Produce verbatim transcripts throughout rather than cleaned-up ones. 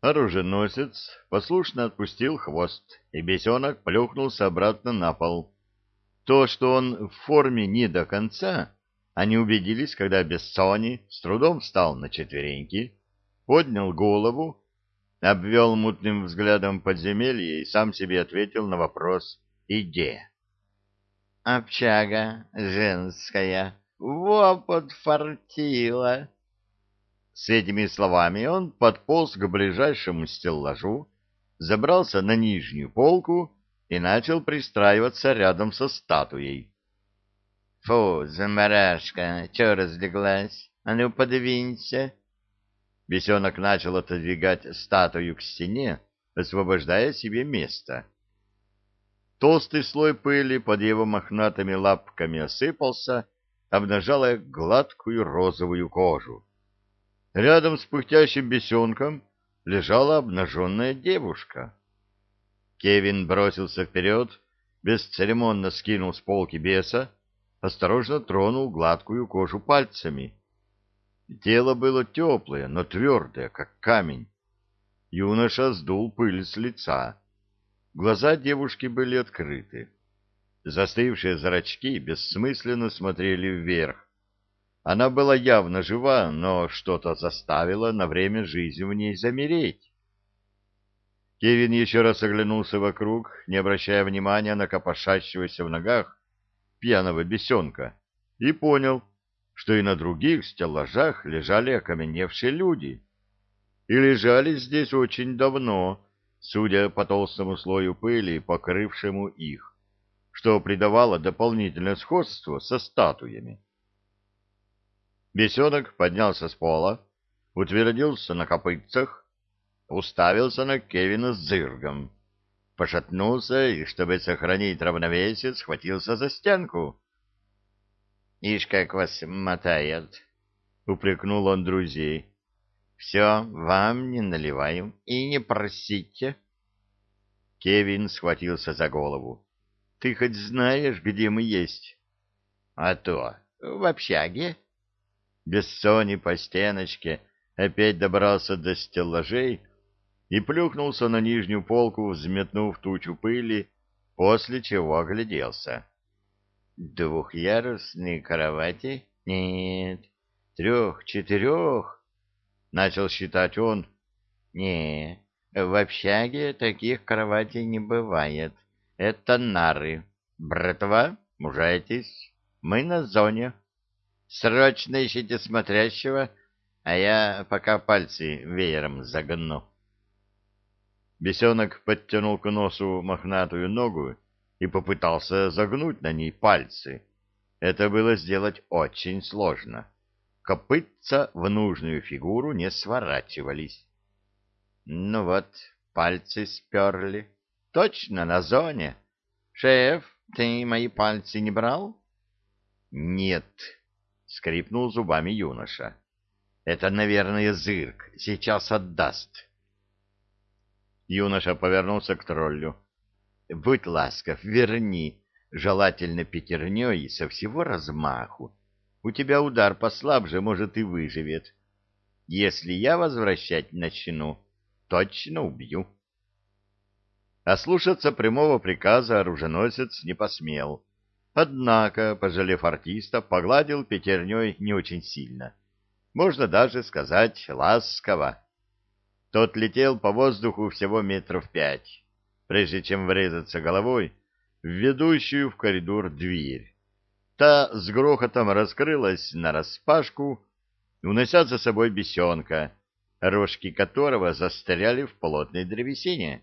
Оруженосец послушно отпустил хвост, и бесенок плюхнулся обратно на пол. То, что он в форме не до конца, они убедились, когда Бессони с трудом встал на четвереньки, поднял голову, обвел мутным взглядом подземелье и сам себе ответил на вопрос «Иде?». «Общага женская, во подфартила!» С этими словами он подполз к ближайшему стеллажу, забрался на нижнюю полку и начал пристраиваться рядом со статуей. — Фу, заморашка, чё разлеглась? А ну, подвинься. Бесенок начал отодвигать статую к стене, освобождая себе место. Толстый слой пыли под его мохнатыми лапками осыпался, обнажая гладкую розовую кожу. Рядом с пыхтящим бесенком лежала обнаженная девушка. Кевин бросился вперед, бесцеремонно скинул с полки беса, осторожно тронул гладкую кожу пальцами. Тело было теплое, но твердое, как камень. Юноша сдул пыль с лица. Глаза девушки были открыты. Застывшие зрачки бессмысленно смотрели вверх. Она была явно жива, но что-то заставило на время жизни в ней замереть. Кевин еще раз оглянулся вокруг, не обращая внимания на копошащегося в ногах пьяного бесенка, и понял, что и на других стеллажах лежали окаменевшие люди. И лежали здесь очень давно, судя по толстому слою пыли, покрывшему их, что придавало дополнительное сходство со статуями. Бесенок поднялся с пола, утвердился на копытцах, уставился на Кевина с зыргом, пошатнулся и, чтобы сохранить равновесие, схватился за стенку. — Ишь, как вас мотает! — упрекнул он друзей. — Все, вам не наливаю и не просите. Кевин схватился за голову. — Ты хоть знаешь, где мы есть? — А то, в общаге. Бессони по стеночке опять добрался до стеллажей и плюхнулся на нижнюю полку, взметнув тучу пыли, после чего огляделся. Двухъярусные кровати? Нет. Трех, четырех? Начал считать он. Не, в общаге таких кроватей не бывает. Это нары. Братва, мужайтесь. Мы на зоне. Срочно ищите смотрящего, а я пока пальцы веером загну. Бесенок подтянул к носу мохнатую ногу и попытался загнуть на ней пальцы. Это было сделать очень сложно. Копытца в нужную фигуру не сворачивались. Ну вот, пальцы сперли. Точно на зоне. Шеф, ты мои пальцы не брал? Нет. — скрипнул зубами юноша. — Это, наверное, зырк. Сейчас отдаст. Юноша повернулся к троллю. — Будь ласков, верни, желательно пятерней со всего размаху. У тебя удар послабже, может, и выживет. Если я возвращать начну, точно убью. Ослушаться прямого приказа оруженосец не посмел. Однако, пожалев артиста, погладил пятерней не очень сильно. Можно даже сказать ласково. Тот летел по воздуху всего метров пять, прежде чем врезаться головой в ведущую в коридор дверь. Та с грохотом раскрылась нараспашку, унося за собой бесенка, рожки которого застряли в плотной древесине.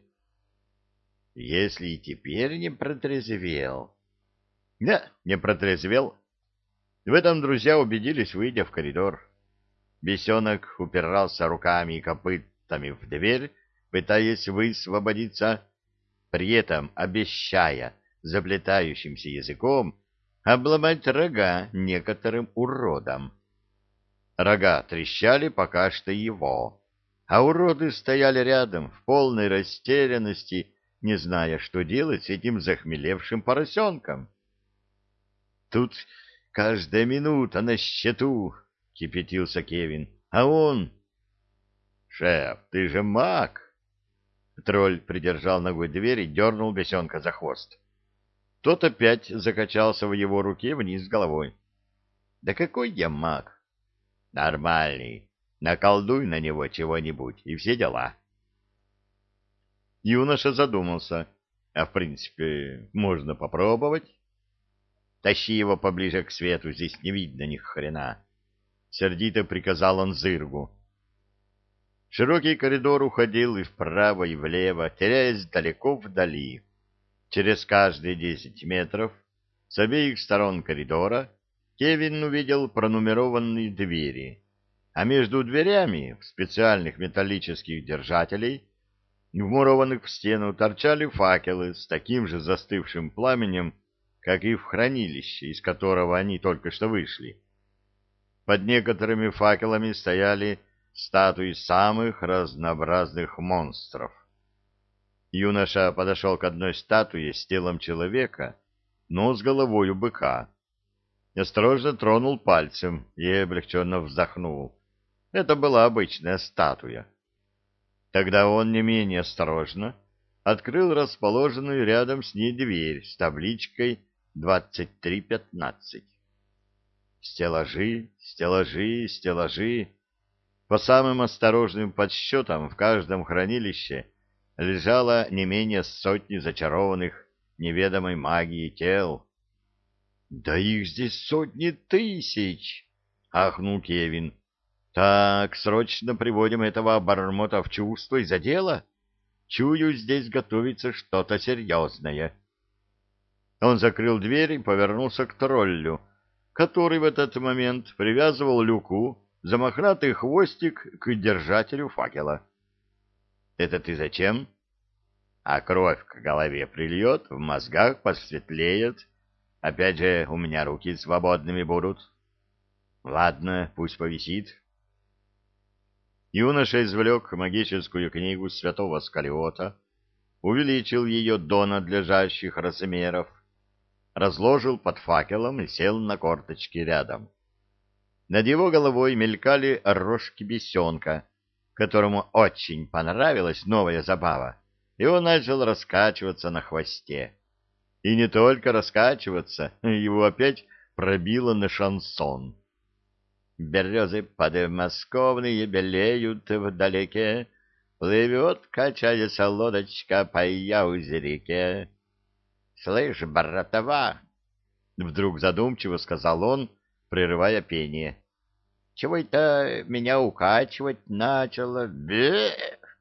Если и теперь не протрезвел... Не, не протрезвел. В этом друзья убедились, выйдя в коридор. Бесенок упирался руками и копытами в дверь, пытаясь высвободиться, при этом обещая заплетающимся языком обломать рога некоторым уродам. Рога трещали пока что его, а уроды стояли рядом в полной растерянности, не зная, что делать с этим захмелевшим поросенком. Тут каждая минута на счету, — кипятился Кевин. — А он... Шеф, ты же маг! Тролль придержал ногой дверь и дернул бесенка за хвост. Тот опять закачался в его руке вниз головой. — Да какой я маг? — Нормальный. Наколдуй на него чего-нибудь, и все дела. Юноша задумался. А в принципе, можно попробовать. Тащи его поближе к свету, здесь не видно ни хрена. Сердито приказал он Зыргу. Широкий коридор уходил и вправо, и влево, теряясь далеко вдали. Через каждые десять метров с обеих сторон коридора Кевин увидел пронумерованные двери, а между дверями в специальных металлических держателей, вмурованных в стену, торчали факелы с таким же застывшим пламенем, как и в хранилище, из которого они только что вышли. Под некоторыми факелами стояли статуи самых разнообразных монстров. Юноша подошел к одной статуе с телом человека, но с головой у быка. Осторожно тронул пальцем и облегченно вздохнул. Это была обычная статуя. Тогда он не менее осторожно открыл расположенную рядом с ней дверь с табличкой двадцать три пятнадцать. Стеллажи, стеллажи, стеллажи. По самым осторожным подсчетам в каждом хранилище лежало не менее сотни зачарованных неведомой магией тел. — Да их здесь сотни тысяч! — ахнул Кевин. — Так, срочно приводим этого обормота в чувство и за дело. Чую, здесь готовится что-то серьезное. Он закрыл дверь и повернулся к троллю, который в этот момент привязывал Люку за мохнатый хвостик к держателю факела. — Это ты зачем? — А кровь к голове прильет, в мозгах посветлеет. Опять же, у меня руки свободными будут. — Ладно, пусть повисит. Юноша извлек магическую книгу святого Скалиота, увеличил ее до надлежащих размеров, разложил под факелом и сел на корточки рядом. Над его головой мелькали рожки бесенка, которому очень понравилась новая забава, и он начал раскачиваться на хвосте. И не только раскачиваться, его опять пробило на шансон. Березы подмосковные белеют вдалеке, плывет, качаясь лодочка по Яузе-реке. — Слышь, братова! — вдруг задумчиво сказал он, прерывая пение. — Чего это меня укачивать начало? Бе!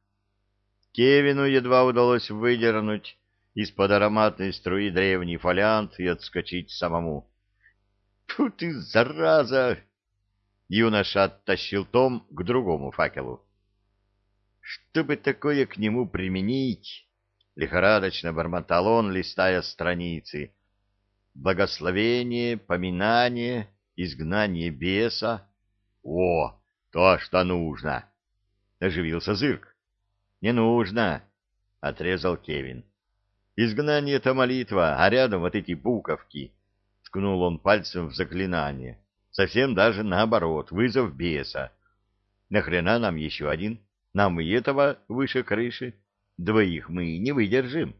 Кевину едва удалось выдернуть из-под ароматной струи древний фолиант и отскочить самому. — Тьфу ты, зараза! Юноша оттащил том к другому факелу. — Что бы такое к нему применить? — лихорадочно бормотал он, листая страницы. — Благословение, поминание, изгнание беса. — О, то, что нужно! — оживился Зырк. — Не нужно! — отрезал Кевин. — Изгнание-то молитва, а рядом вот эти буковки. Ткнул он пальцем в заклинание. Совсем даже наоборот, вызов беса. Нахрена нам еще один? Нам и этого выше крыши. Двоих мы не выдержим.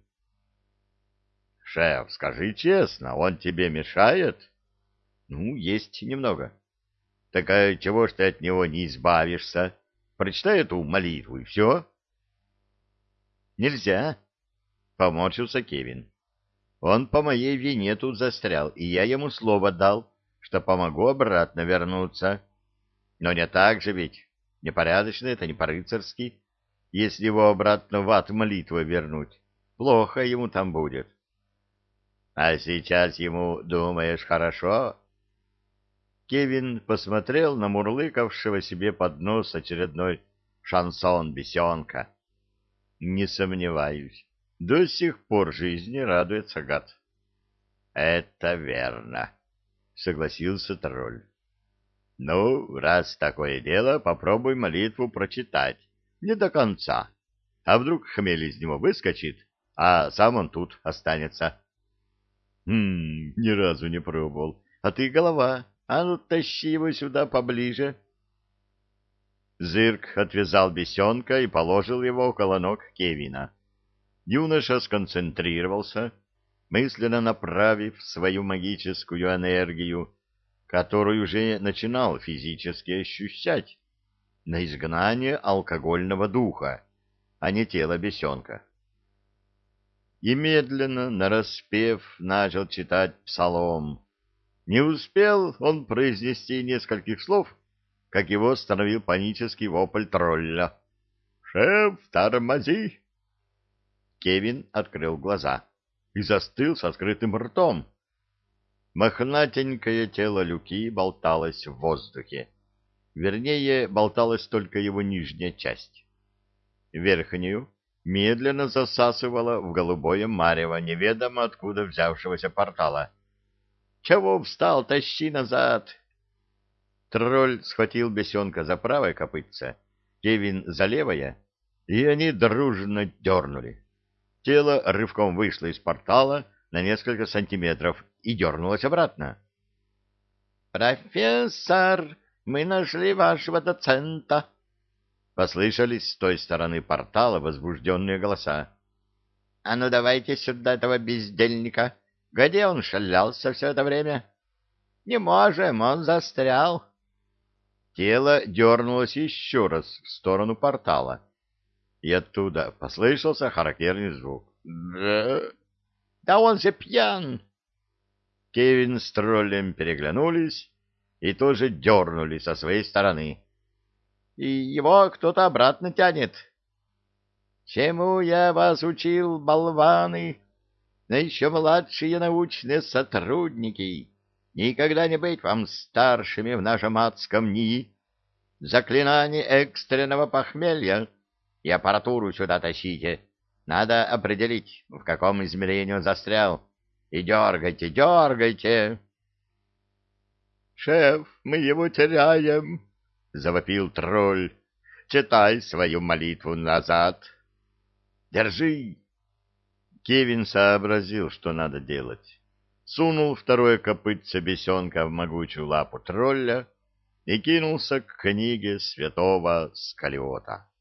— Шеф, скажи честно, он тебе мешает? — Ну, есть немного. — Так а чего ж ты от него не избавишься? Прочитай эту молитву, и все. — Нельзя, — поморщился Кевин. — Он по моей вине тут застрял, и я ему слово дал, что помогу обратно вернуться. Но не так же ведь. Непорядочно это, не по-рыцарски. Если его обратно в ад молитвой вернуть, плохо ему там будет. А сейчас ему, думаешь, хорошо? Кевин посмотрел на мурлыкавшего себе под нос очередной шансон бесенка. Не сомневаюсь, до сих пор жизни радуется гад. Это верно. — согласился тролль. — Ну, раз такое дело, попробуй молитву прочитать. Не до конца. А вдруг хмель из него выскочит, а сам он тут останется. — Хм, ни разу не пробовал. А ты голова. А ну, тащи его сюда поближе. Зырк отвязал бесенка и положил его около ног Кевина. Юноша сконцентрировался, мысленно направив свою магическую энергию, которую уже начинал физически ощущать, на изгнание алкогольного духа, а не тело бесенка. И медленно, нараспев, начал читать псалом. Не успел он произнести нескольких слов, как его остановил панический вопль тролля. «Шеф, тормози!» Кевин открыл глаза и застыл с открытым ртом. Мохнатенькое тело Люки болталось в воздухе. Вернее, болталась только его нижняя часть. Верхнюю медленно засасывала в голубое марево неведомо откуда взявшегося портала. «Чего встал? Тащи назад!» Тролль схватил бесенка за правое копытце, Кевин за левое, и они дружно дернули. Тело рывком вышло из портала на несколько сантиметров и дернулось обратно. «Профессор, мы нашли вашего доцента!» Послышались с той стороны портала возбужденные голоса. «А ну давайте сюда этого бездельника! Где он шалялся все это время?» «Не можем, он застрял!» Тело дернулось еще раз в сторону портала, и оттуда послышался характерный звук. «Да, да он же пьян!» Кевин с троллем переглянулись и тоже дернули со своей стороны. «И его кто-то обратно тянет!» «Чему я вас учил, болваны? Но еще младшие научные сотрудники! Никогда не быть вам старшими в нашем адском НИИ! Заклинание экстренного похмелья! И аппаратуру сюда тащите! Надо определить, в каком измерении он застрял. И дергайте, дергайте!» «Шеф, мы его теряем!» — завопил тролль. «Читай свою молитву назад!» «Держи!» Кевин сообразил, что надо делать. Сунул второе копытце бесенка в могучую лапу тролля и кинулся к книге святого Скалиота.